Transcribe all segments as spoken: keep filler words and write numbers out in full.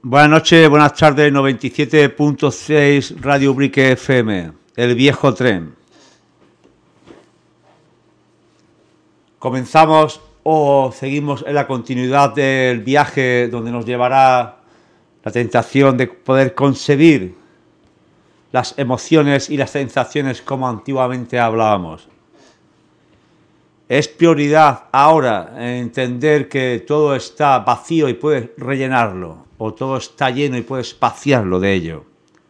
Buenas noches, buenas tardes, noventa y siete punto seis Radio Ubrique F M, El Viejo Tren. Comenzamos o seguimos en la continuidad del viaje donde nos llevará la tentación de poder concebir las emociones y las sensaciones como antiguamente hablábamos. Es prioridad ahora entender que todo está vacío y puedes rellenarlo, o todo está lleno y puedes vaciarlo de ello.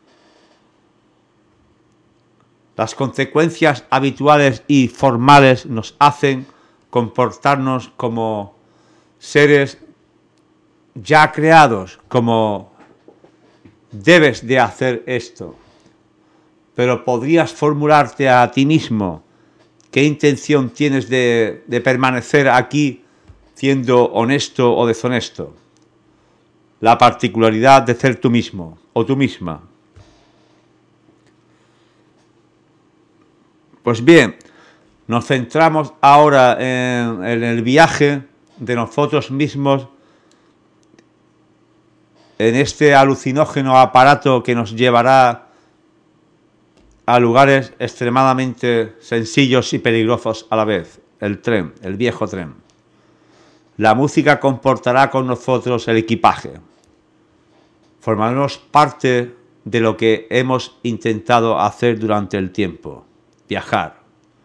Las consecuencias habituales y formales nos hacen comportarnos como seres ya creados, como debes de hacer esto. Pero podrías formularte a ti mismo qué intención tienes de, de permanecer aquí siendo honesto o deshonesto. La particularidad de ser tú mismo o tú misma. Pues bien, nos centramos ahora en, en el viaje de nosotros mismos, en este alucinógeno aparato que nos llevará a lugares extremadamente sencillos y peligrosos a la vez, el tren, el viejo tren. La música comportará con nosotros el equipaje. Formaremos parte de lo que hemos intentado hacer durante el tiempo, viajar.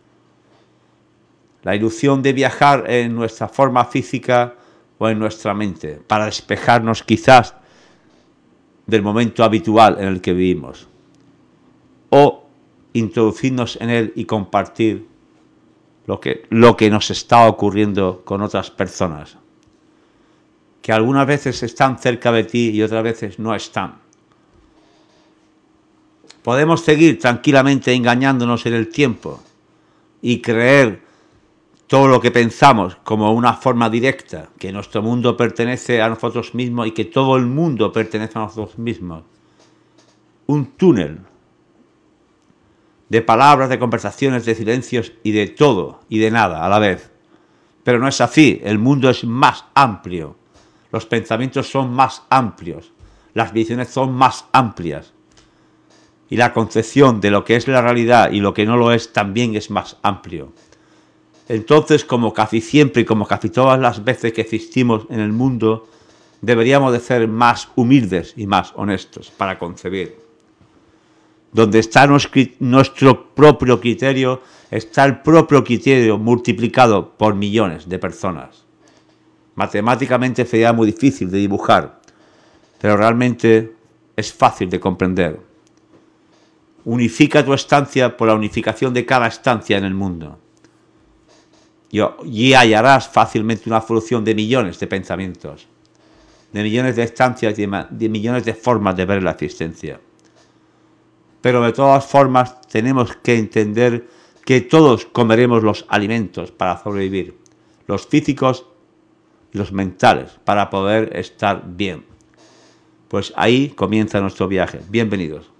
La ilusión de viajar en nuestra forma física o en nuestra mente, para despejarnos quizás del momento habitual en el que vivimos, o introducirnos en él y compartir lo que, lo que nos está ocurriendo con otras personas, que algunas veces están cerca de ti y otras veces no están. Podemos seguir tranquilamente engañándonos en el tiempo y creer todo lo que pensamos como una forma directa, que nuestro mundo pertenece a nosotros mismos y que todo el mundo pertenece a nosotros mismos. Un túnel de palabras, de conversaciones, de silencios y de todo y de nada a la vez. Pero no es así, el mundo es más amplio, los pensamientos son más amplios, las visiones son más amplias y la concepción de lo que es la realidad y lo que no lo es también es más amplio. Entonces, como casi siempre y como casi todas las veces que existimos en el mundo, deberíamos de ser más humildes y más honestos para concebir. Donde está nuestro propio criterio, está el propio criterio multiplicado por millones de personas. Matemáticamente sería muy difícil de dibujar, pero realmente es fácil de comprender. Unifica tu estancia por la unificación de cada estancia en el mundo. Y hallarás fácilmente una solución de millones de pensamientos, de millones de estancias y de, de millones de formas de ver la existencia. Pero de todas formas tenemos que entender que todos comeremos los alimentos para sobrevivir, los físicos y los mentales, para poder estar bien. Pues ahí comienza nuestro viaje. Bienvenidos.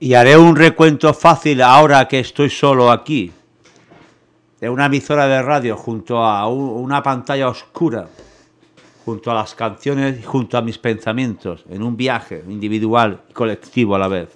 Y haré un recuento fácil ahora que estoy solo aquí, de una emisora de radio junto a un, una pantalla oscura, junto a las canciones y junto a mis pensamientos, en un viaje individual y colectivo a la vez.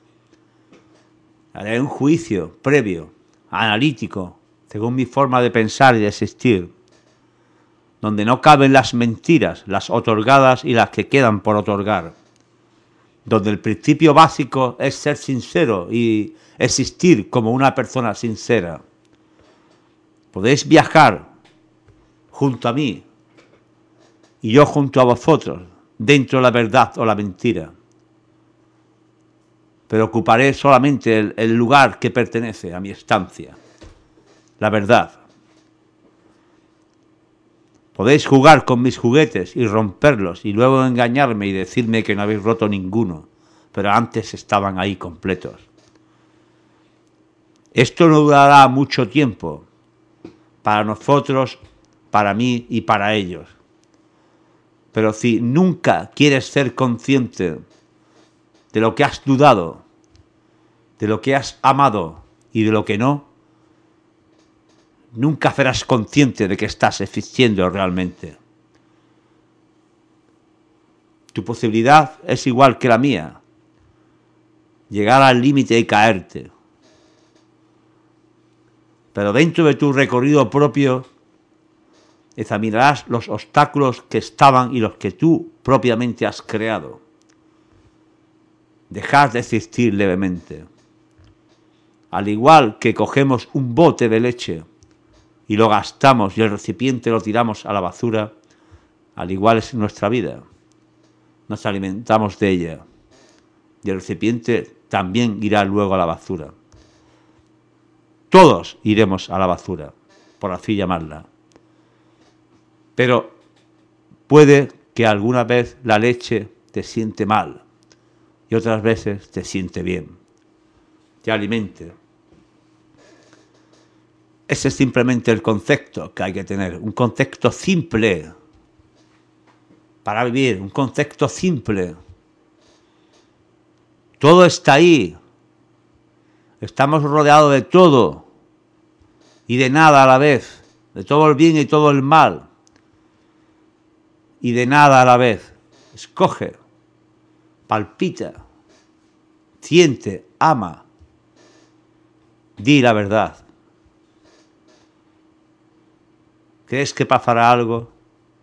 Haré un juicio previo, analítico, según mi forma de pensar y de existir, donde no caben las mentiras, las otorgadas y las que quedan por otorgar, donde el principio básico es ser sincero y existir como una persona sincera. Podéis viajar junto a mí y yo junto a vosotros, dentro de la verdad o la mentira. Pero ocuparé solamente el, el lugar que pertenece a mi estancia, la verdad. Podéis jugar con mis juguetes y romperlos y luego engañarme y decirme que no habéis roto ninguno, pero antes estaban ahí completos. Esto no durará mucho tiempo, para nosotros, para mí y para ellos. Pero si nunca quieres ser consciente de lo que has dudado, de lo que has amado y de lo que no, nunca serás consciente de que estás existiendo realmente. Tu posibilidad es igual que la mía, llegar al límite y caerte. Pero dentro de tu recorrido propio, examinarás los obstáculos que estaban y los que tú propiamente has creado. Dejar de existir levemente. Al igual que cogemos un bote de leche y lo gastamos y el recipiente lo tiramos a la basura, al igual es nuestra vida. Nos alimentamos de ella y el recipiente también irá luego a la basura. Todos iremos a la basura, por así llamarla. Pero puede que alguna vez la leche te siente mal y otras veces te siente bien, te alimente. Ese es simplemente el concepto que hay que tener, un concepto simple para vivir, un concepto simple. Todo está ahí. Estamos rodeados de todo y de nada a la vez, de todo el bien y todo el mal, y de nada a la vez. Escoge, palpita, siente, ama, di la verdad. ¿Crees que pasará algo?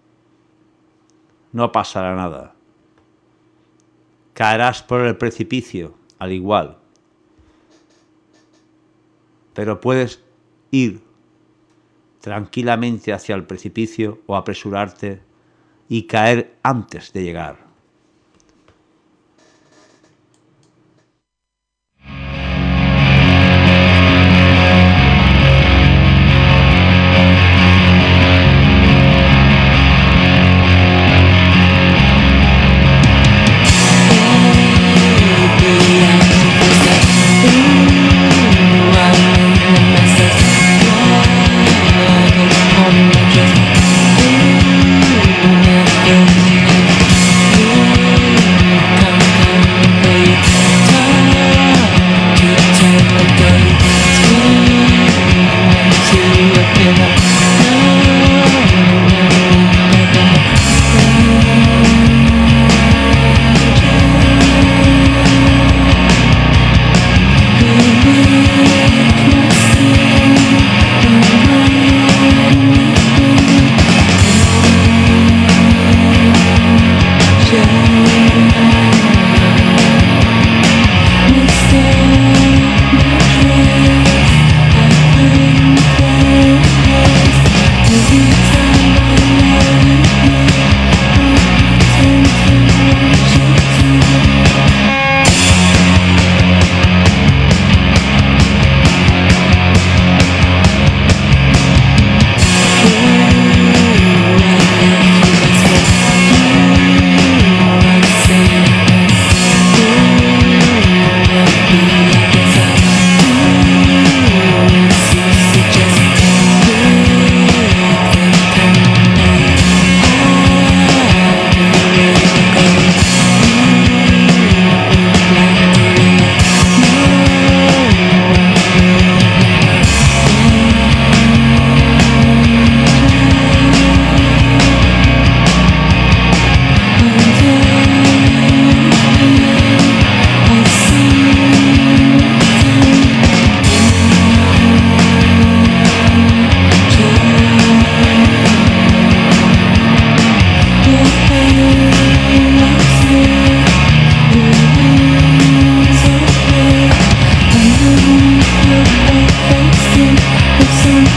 No pasará nada. Caerás por el precipicio, al igual. Pero puedes ir tranquilamente hacia el precipicio o apresurarte y caer antes de llegar. Just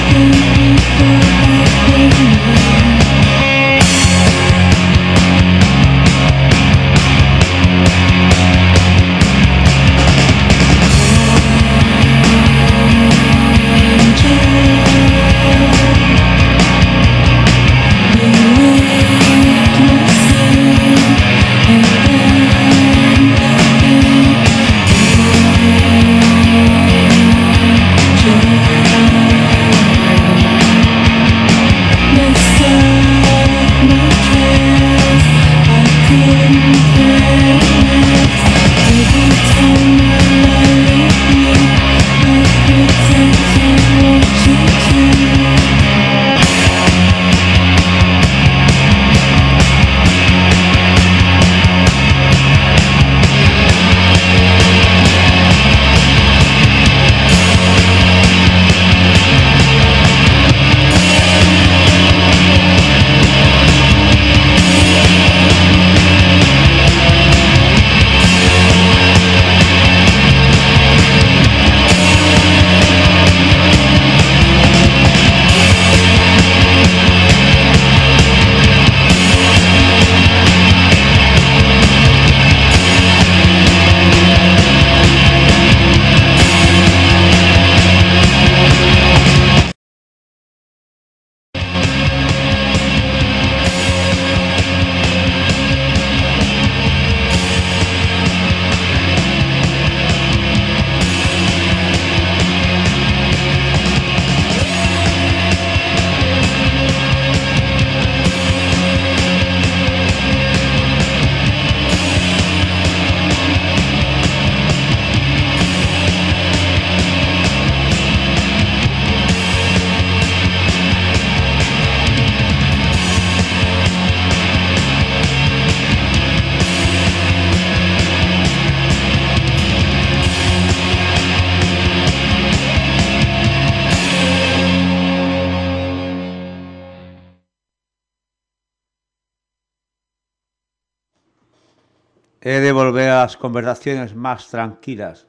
He de volver a las conversaciones más tranquilas,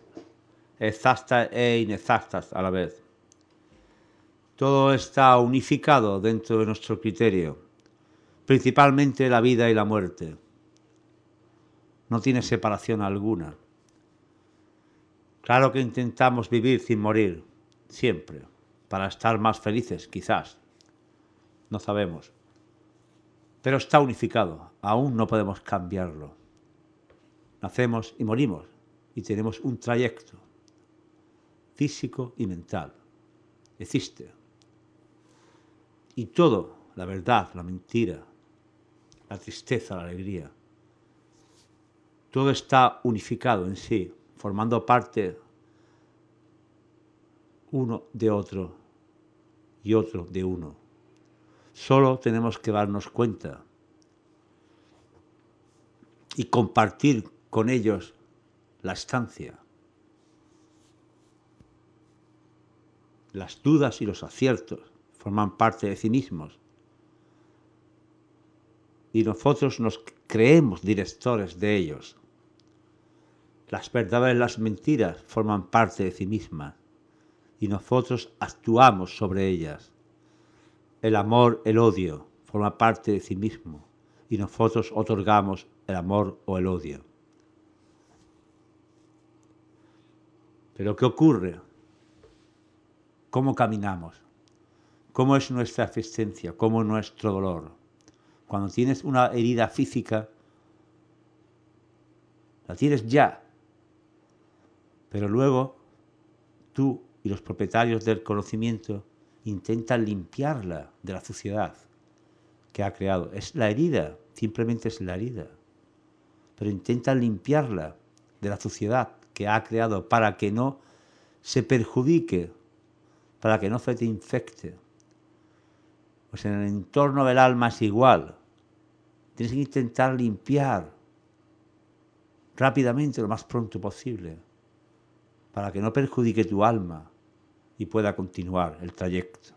exactas e inexactas a la vez. Todo está unificado dentro de nuestro criterio, principalmente la vida y la muerte. No tiene separación alguna. Claro que intentamos vivir sin morir, siempre, para estar más felices, quizás. No sabemos. Pero está unificado, aún no podemos cambiarlo. Nacemos y morimos, y tenemos un trayecto físico y mental. Existe. Y todo, la verdad, la mentira, la tristeza, la alegría, todo está unificado en sí, formando parte uno de otro y otro de uno. Solo tenemos que darnos cuenta y compartir con ellos la estancia, las dudas y los aciertos forman parte de sí mismos. Y nosotros nos creemos directores de ellos. Las verdades y las mentiras forman parte de sí mismas. Y nosotros actuamos sobre ellas. El amor, el odio, forma parte de sí mismo. Y nosotros otorgamos el amor o el odio. Pero ¿qué ocurre? ¿Cómo caminamos? ¿Cómo es nuestra existencia? ¿Cómo es nuestro dolor? Cuando tienes una herida física, la tienes ya. Pero luego tú y los propietarios del conocimiento intentan limpiarla de la suciedad que ha creado. Es la herida, simplemente es la herida. Pero intentan limpiarla de la suciedad que ha creado para que no se perjudique, para que no se te infecte. Pues en el entorno del alma es igual. Tienes que intentar limpiar rápidamente, lo más pronto posible, para que no perjudique tu alma y pueda continuar el trayecto.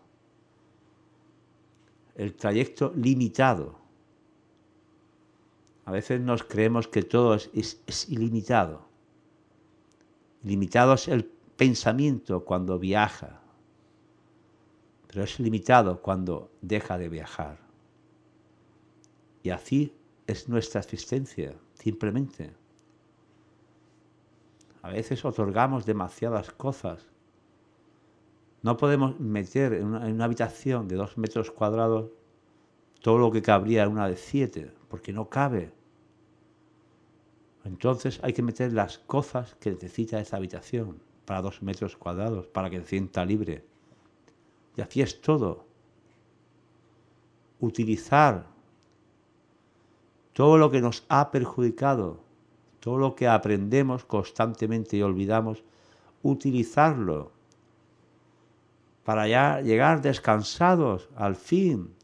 El trayecto limitado. A veces nos creemos que todo es, es, es ilimitado. Limitado es el pensamiento cuando viaja. pero es limitado cuando deja de viajar. Y así es nuestra existencia, simplemente. A veces otorgamos demasiadas cosas. No podemos meter en una, en una habitación de dos metros cuadrados todo lo que cabría en una de siete, porque no cabe. Entonces hay que meter las cosas que necesita esa habitación para dos metros cuadrados, para que se sienta libre. Y así es todo. Utilizar todo lo que nos ha perjudicado, todo lo que aprendemos constantemente y olvidamos, utilizarlo para ya llegar descansados al fin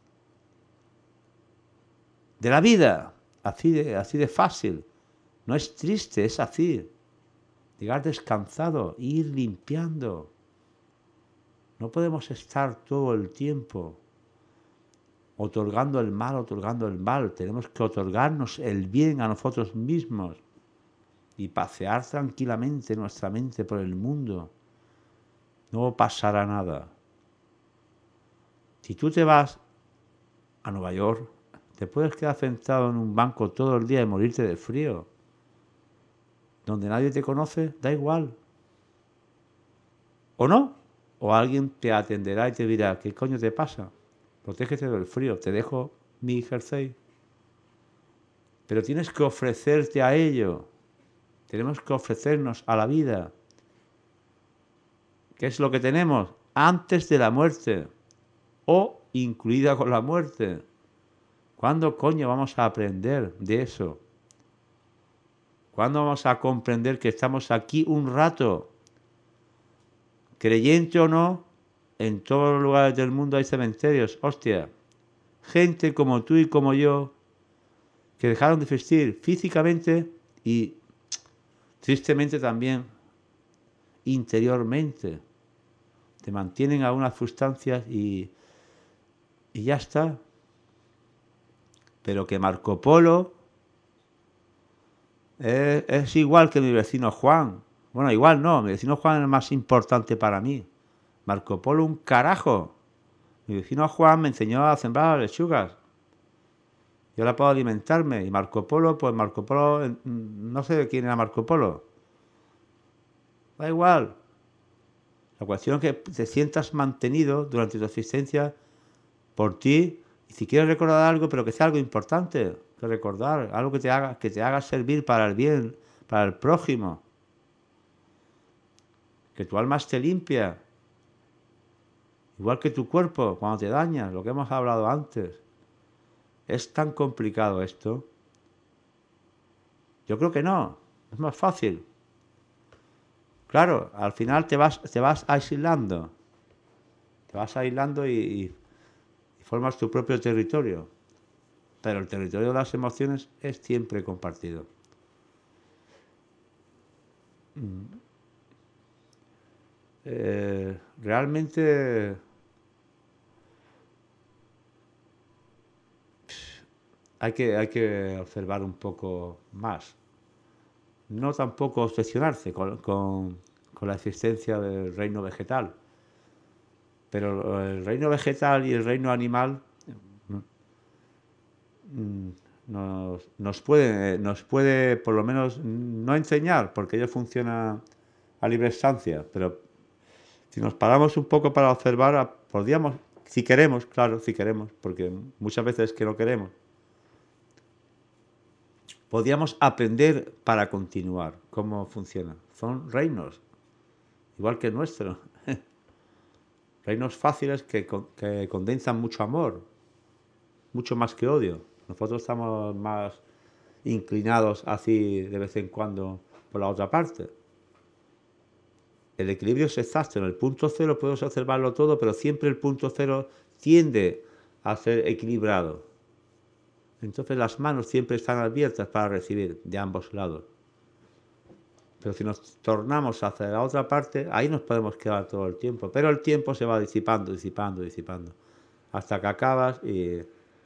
de la vida, así de, así de fácil. No es triste, es así. Llegar descansado, ir limpiando. No podemos estar todo el tiempo otorgando el mal, otorgando el mal. Tenemos que otorgarnos el bien a nosotros mismos y pasear tranquilamente nuestra mente por el mundo. No pasará nada. Si tú te vas a Nueva York, te puedes quedar sentado en un banco todo el día y morirte de frío. Donde nadie te conoce, da igual. ¿O no? O alguien te atenderá y te dirá, ¿qué coño te pasa? Protégete del frío, te dejo mi jersey. Pero tienes que ofrecerte a ello. Tenemos que ofrecernos a la vida. ¿Qué es lo que tenemos? Antes de la muerte. O incluida con la muerte. ¿Cuándo coño vamos a aprender de eso? ¿Cuándo vamos a comprender que estamos aquí un rato? Creyente o no, en todos los lugares del mundo hay cementerios. Hostia, gente como tú y como yo, que dejaron de existir físicamente y tristemente también interiormente. Te mantienen a unas sustancias y, y ya está. Pero que Marco Polo es, es igual que mi vecino Juan. Bueno, igual no, mi vecino Juan es el más importante para mí. Marco Polo un carajo. Mi vecino Juan me enseñó a sembrar lechugas. Yo ahora puedo alimentarme. Y Marco Polo, pues Marco Polo, no sé de quién era Marco Polo. Da igual. La cuestión es que te sientas mantenido durante tu existencia por ti. Y si quieres recordar algo, pero que sea algo importante que recordar, algo que te haga, que te haga servir para el bien, para el prójimo. Que tu alma esté limpia. Igual que tu cuerpo, cuando te dañas, lo que hemos hablado antes. ¿Es tan complicado esto? Yo creo que no. Es más fácil. Claro, al final te vas, te vas aislando. Te vas aislando y, y, y formas tu propio territorio. Pero el territorio de las emociones es siempre compartido. Eh, realmente hay que, hay que observar un poco más. No tampoco obsesionarse con, con, con la existencia del reino vegetal. Pero el reino vegetal y el reino animal nos, nos, puede, nos puede por lo menos no enseñar, porque ello funciona a libre estancia, pero si nos paramos un poco para observar, podríamos, si queremos, claro, si queremos, porque muchas veces que no queremos, podríamos aprender para continuar cómo funciona. Son reinos, igual que el nuestro. Reinos fáciles que, que condensan mucho amor, mucho más que odio. Nosotros estamos más inclinados así de vez en cuando por la otra parte. El equilibrio es exacto. En el punto cero podemos observarlo todo, pero siempre el punto cero tiende a ser equilibrado. Entonces las manos siempre están abiertas para recibir de ambos lados. Pero si nos tornamos hacia la otra parte, ahí nos podemos quedar todo el tiempo. Pero el tiempo se va disipando, disipando, disipando. Hasta que acabas y...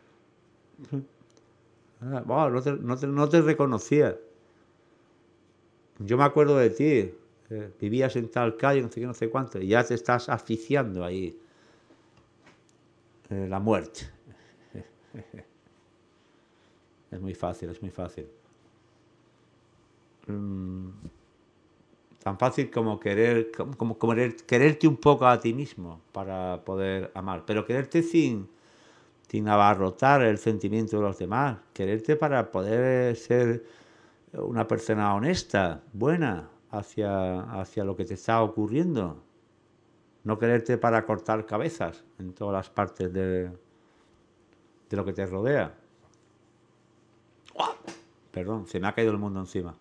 Wow, no, te, no, te, no te reconocía. Yo me acuerdo de ti. Eh, vivías en tal calle, no sé qué, no sé cuánto. Y ya te estás asfixiando ahí. eh, la muerte. Es muy fácil, es muy fácil. Mm, tan fácil como querer, como, como querer, quererte un poco a ti mismo para poder amar, pero quererte sin, sin abarrotar el sentimiento de los demás, quererte para poder ser una persona honesta, buena, hacia, hacia lo que te está ocurriendo. No quererte para cortar cabezas en todas las partes de, de lo que te rodea. ¡Oh! Perdón, se me ha caído el mundo encima.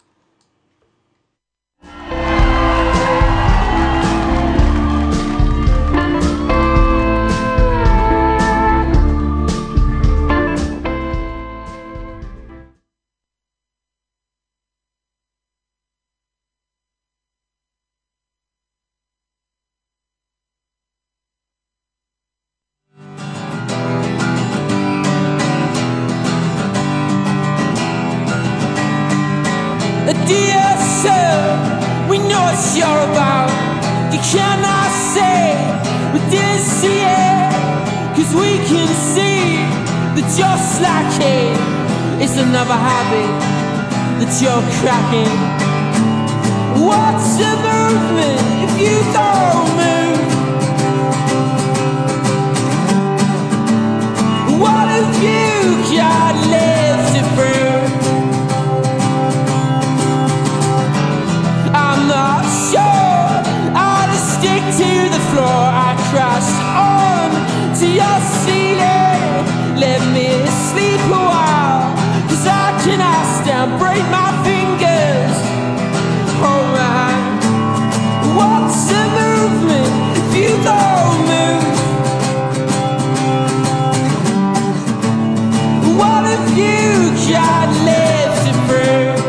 Dear sir, we know what you're about. You cannot say we didn't see it, cause we can see that you're slacking. It's another habit that you're cracking. What's the movement if you don't move? What have you got left to prove? I'm not sure how to stick to the floor. I crashed on to your ceiling. Let me sleep a while, cause I cannot stand, break my fingers. Oh man, what's the movement if you don't move? What have you got left to prove?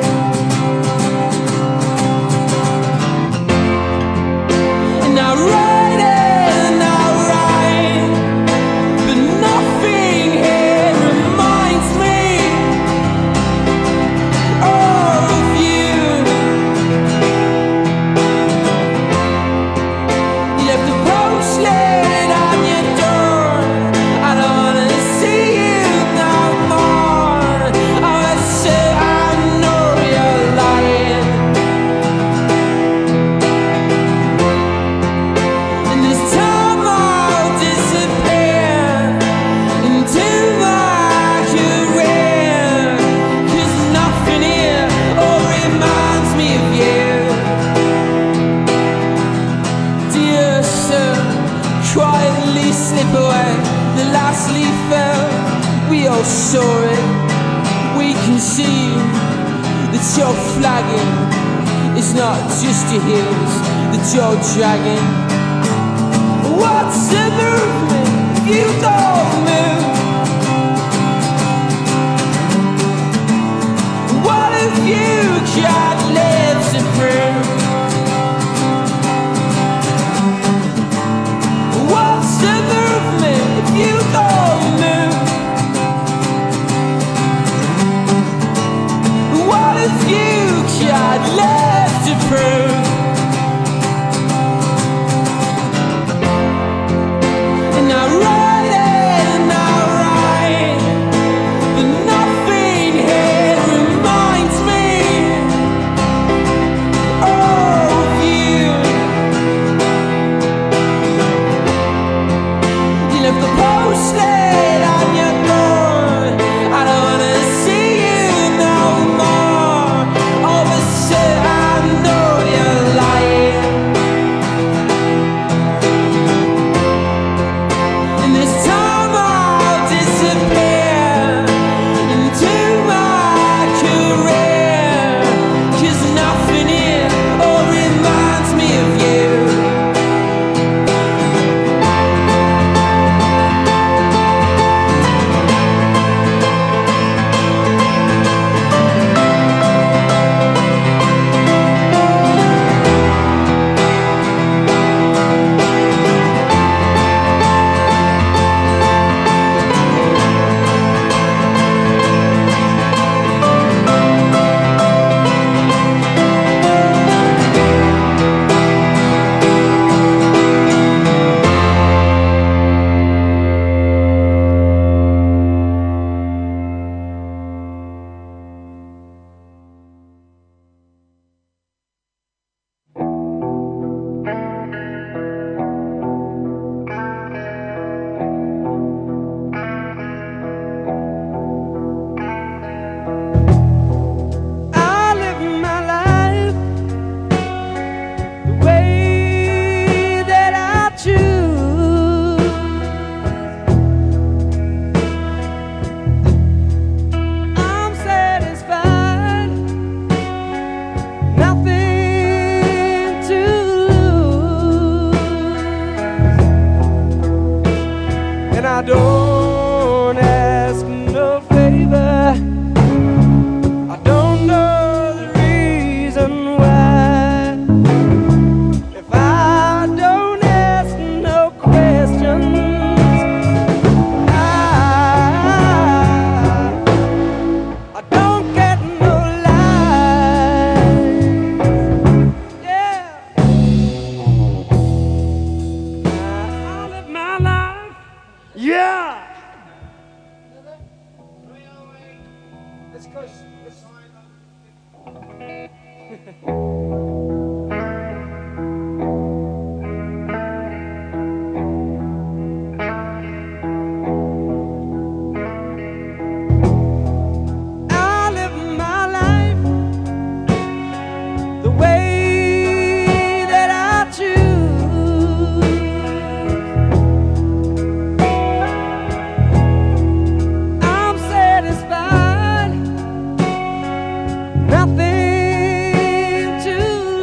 Saw it, we can see that you're flagging. It's not just your heels that you're dragging. What's the movement if you don't move? What have you got left to prove? What's the movement if you don't move? You got left to prove. Yeah! Let's go. I live my life the way that I choose. I'm satisfied, nothing to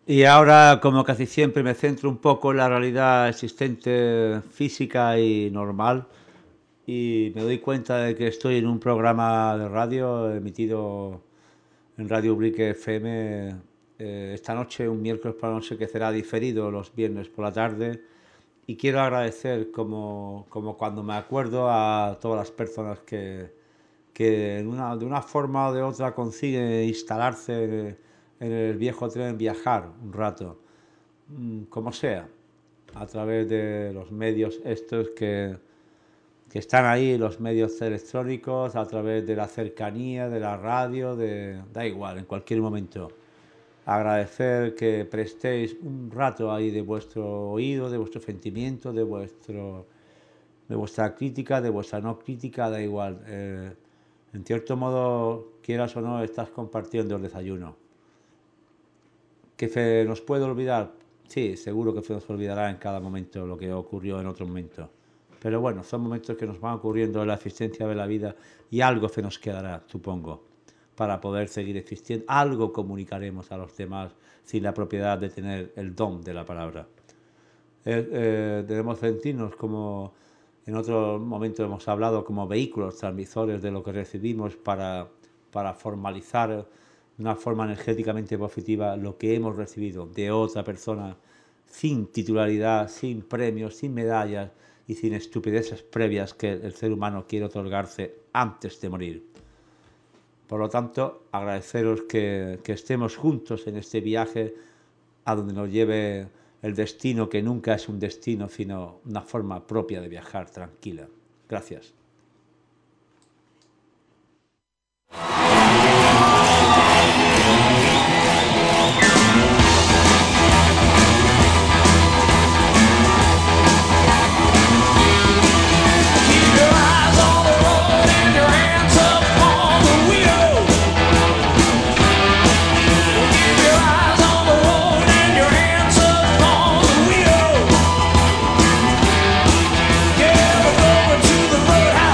Y ahora, como casi siempre, me centro un poco en la realidad existente física y normal y me doy cuenta de que estoy en un programa de radio emitido en Radio Ubrique F M eh, esta noche, un miércoles por la noche, que será diferido los viernes por la tarde. Y quiero agradecer, como, como cuando me acuerdo, a todas las personas que, que en una, de una forma o de otra consiguen instalarse en el, en el viejo tren, viajar un rato, mm, como sea, a través de los medios estos que, que están ahí, los medios electrónicos, a través de la cercanía, de la radio, de, da igual, en cualquier momento. Agradecer que prestéis un rato ahí de vuestro oído, de vuestro sentimiento, de vuestro, de vuestra crítica, de vuestra no crítica, da igual. Eh, en cierto modo, quieras o no, estás compartiendo el desayuno. ¿Que se nos puede olvidar? Sí, seguro que se nos olvidará en cada momento lo que ocurrió en otro momento. Pero bueno, son momentos que nos van ocurriendo en la existencia de la vida y algo se nos quedará, supongo, para poder seguir existiendo. Algo comunicaremos a los demás sin la propiedad de tener el don de la palabra. Eh, eh, debemos sentirnos como, en otro momento hemos hablado, como vehículos transmisores de lo que recibimos para, para formalizar de una forma energéticamente positiva lo que hemos recibido de otra persona, sin titularidad, sin premios, sin medallas y sin estupideces previas que el ser humano quiere otorgarse antes de morir. Por lo tanto, agradeceros que, que estemos juntos en este viaje a donde nos lleve el destino, que nunca es un destino, sino una forma propia de viajar tranquila. Gracias. Yeah, we're going to the roadhouse.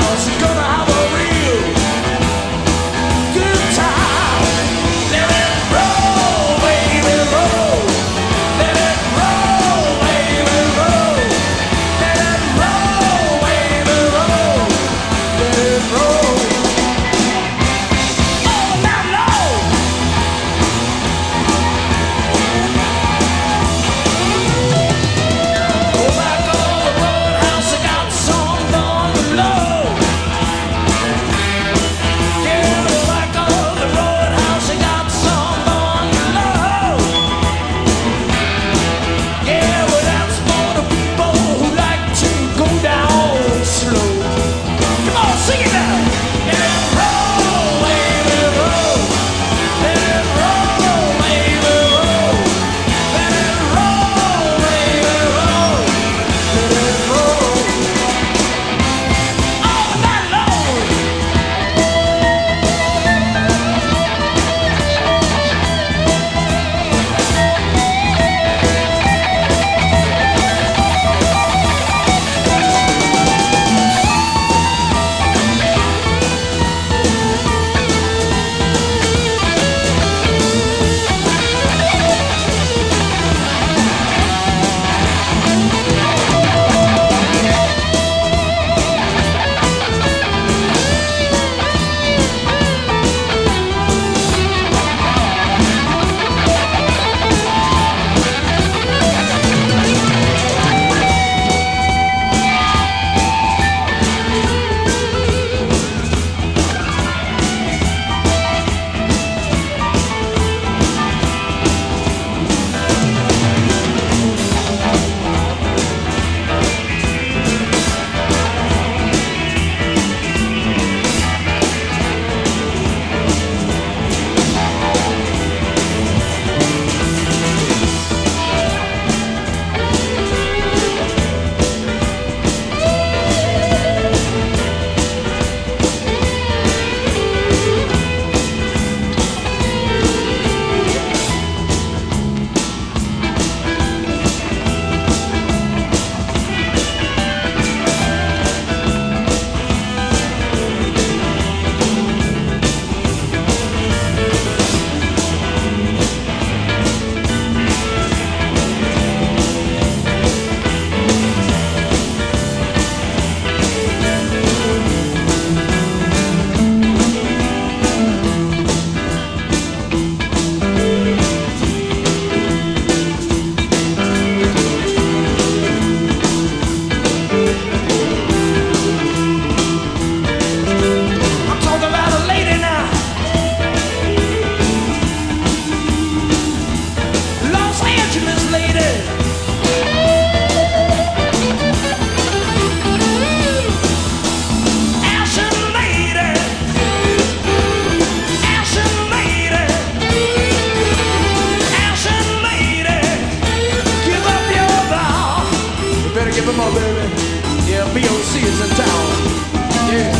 ladies in town. Yeah.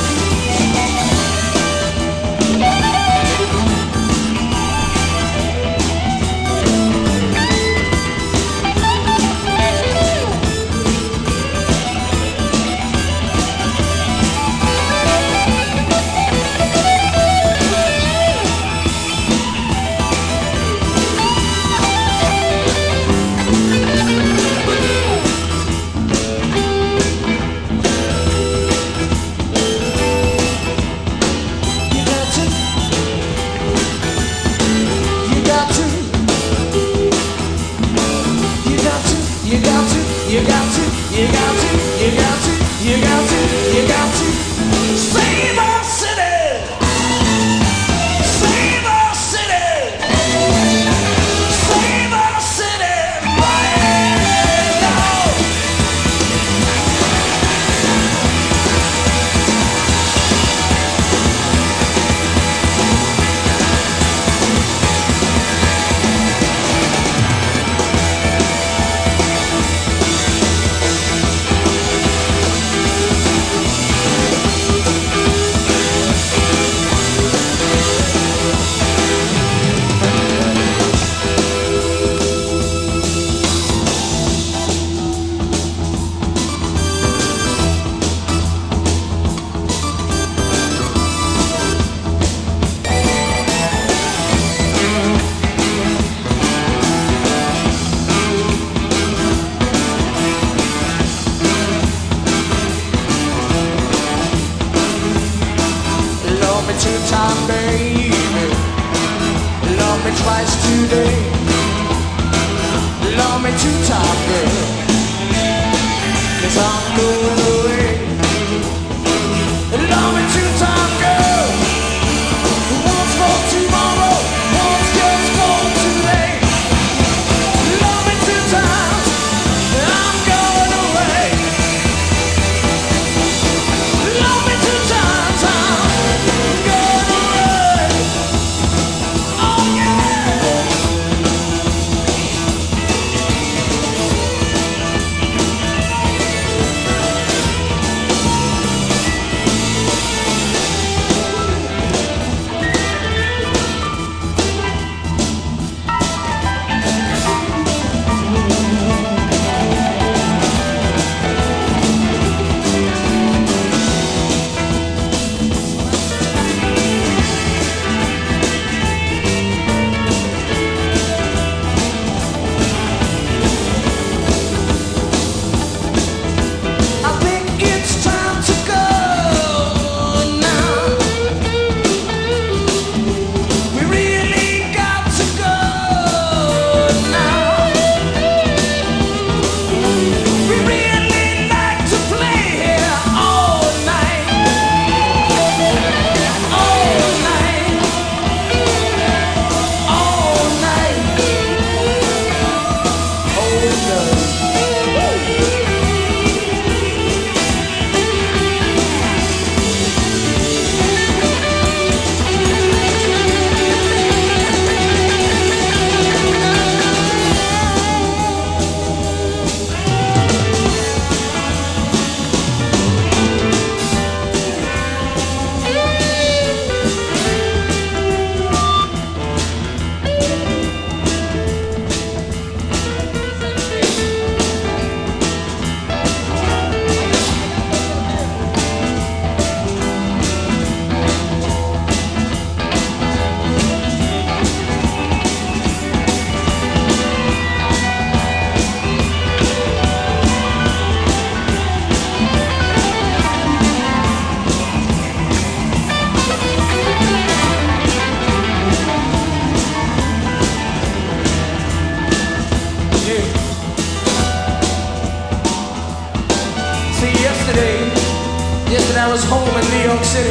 I was home in New York City.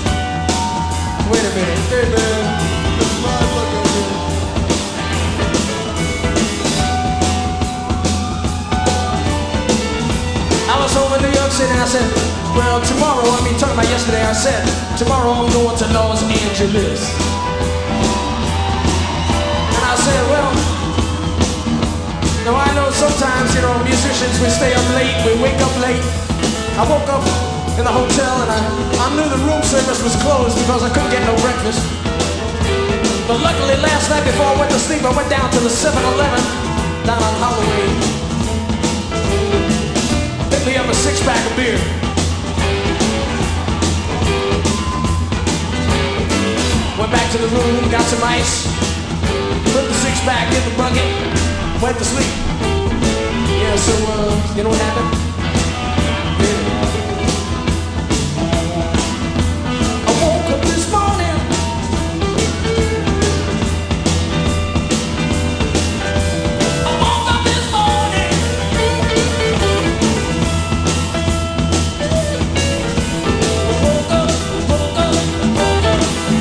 Wait a minute. Hey, man. This motherfucker here. I was home in New York City and I said, well, tomorrow, I mean, talking about yesterday, I said, tomorrow I'm going to Los Angeles. And I said, well, now I know sometimes, you know, musicians, we stay up late, we wake up late. I woke up in the hotel and I, I knew the room service was closed because I couldn't get no breakfast. But luckily last night before I went to sleep, I went down to the seven eleven down on Holloway. Picked me up a six pack of beer. Went back to the room, got some ice, put the six pack in the bucket, went to sleep. Yeah, so uh, you know what happened? Yeah. I woke up this morning. I woke up this morning. Woke up, woke up, woke up,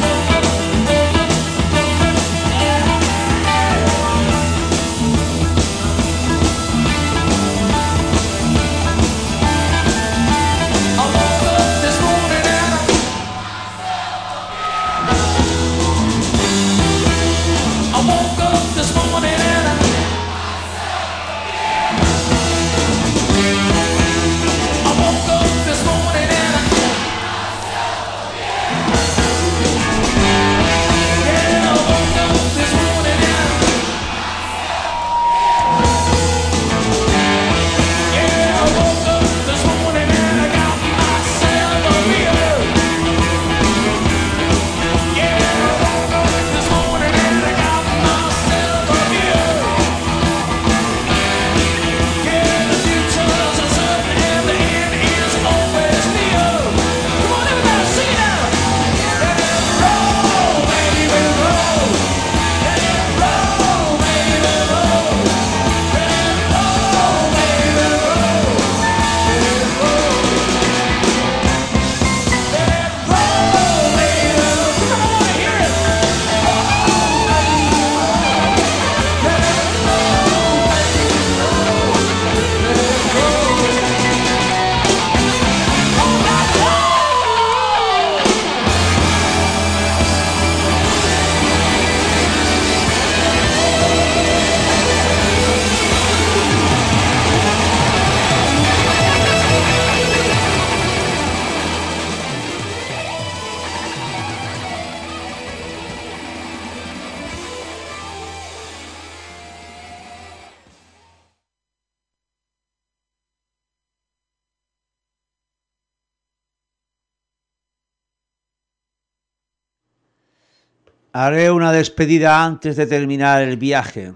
Haré una despedida antes de terminar el viaje,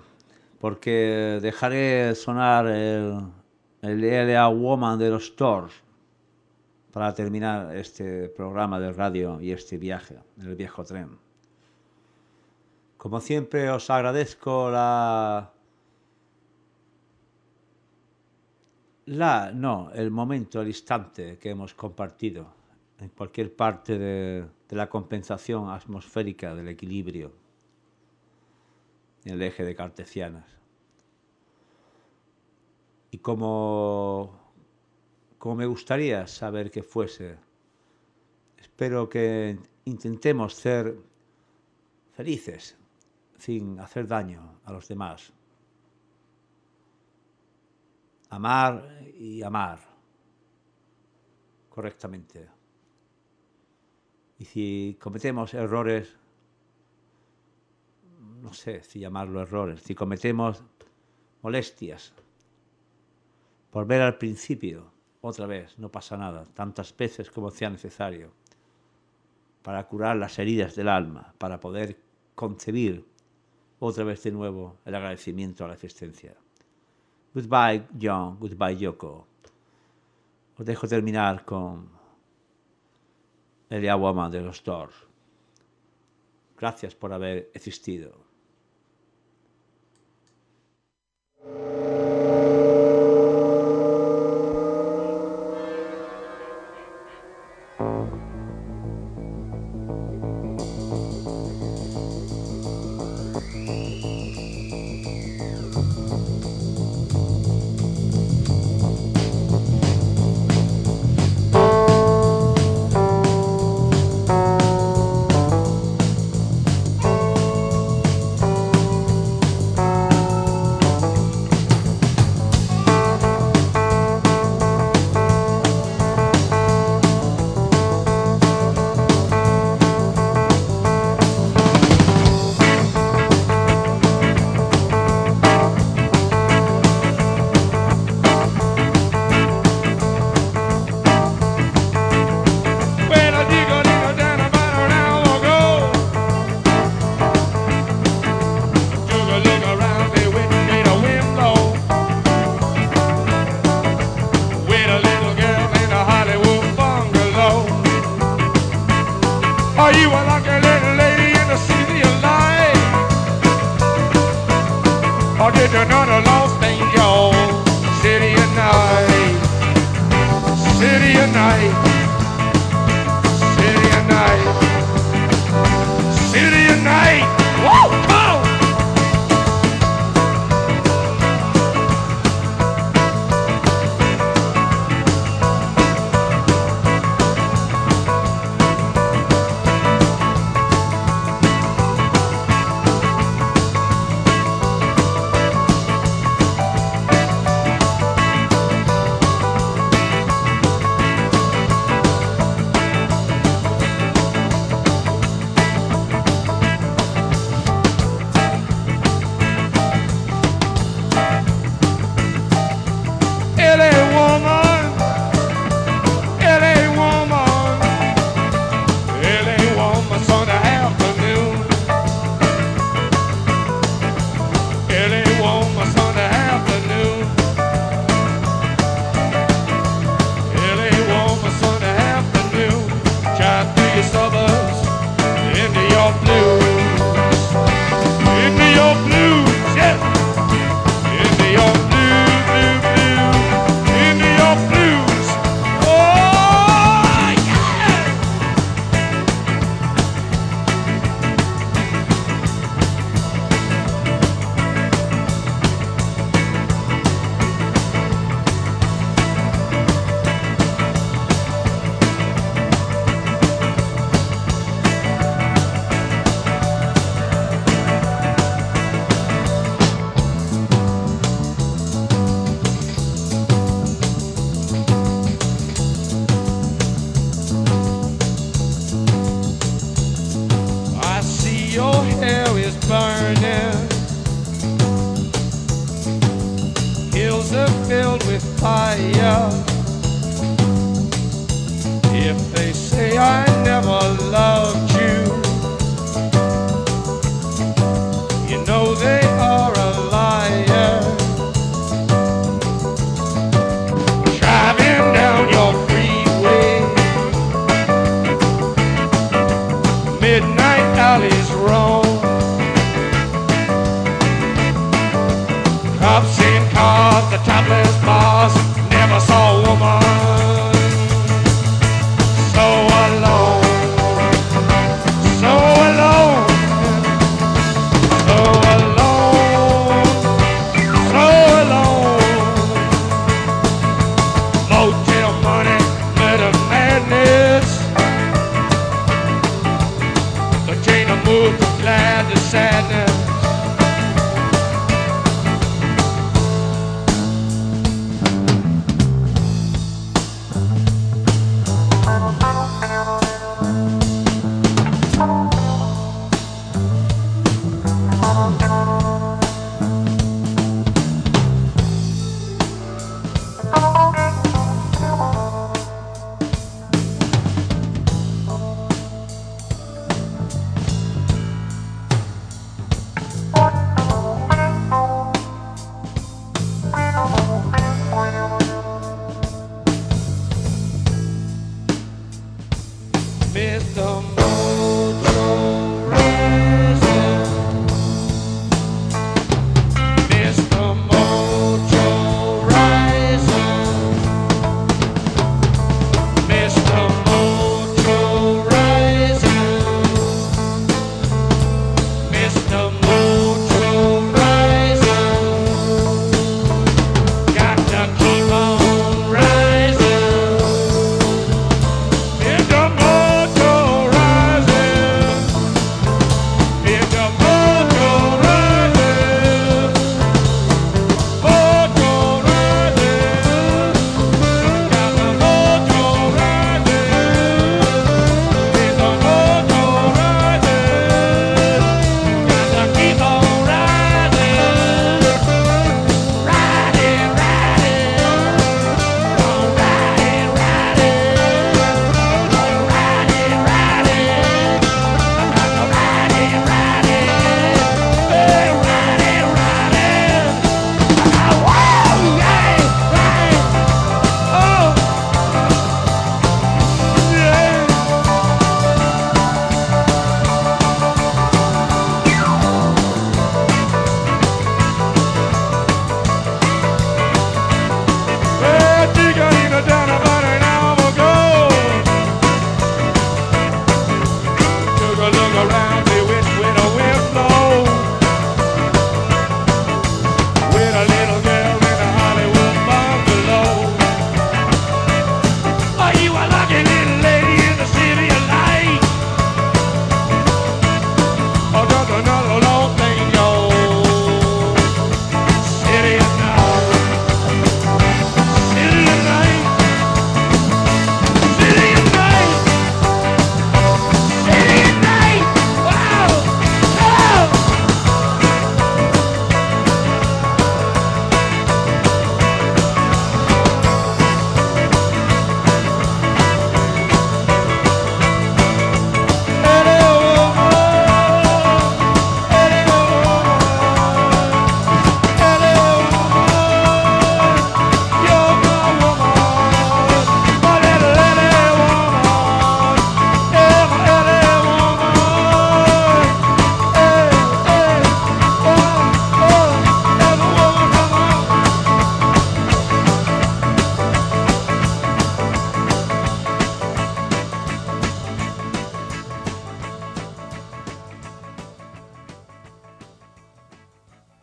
porque dejaré sonar el, el L A Woman de los Doors para terminar este programa de radio y este viaje en el viejo tren. Como siempre os agradezco la... la... no, el momento, el instante que hemos compartido en cualquier parte de, de la compensación atmosférica del equilibrio en el eje de cartesianas. Y como, como me gustaría saber que fuese, espero que intentemos ser felices sin hacer daño a los demás. Amar y amar correctamente. Y si cometemos errores, no sé si llamarlo errores, si cometemos molestias, volver al principio, otra vez, no pasa nada, tantas veces como sea necesario, para curar las heridas del alma, para poder concebir otra vez de nuevo el agradecimiento a la existencia. Goodbye, John, goodbye, Yoko. Os dejo terminar con el Woman de los Doors. Gracias por haber existido. filled with fire. If they say I never loved you, you know they are a liar. Driving down your freeway, midnight alleys roam, cops in cars, the topless bars, never saw a woman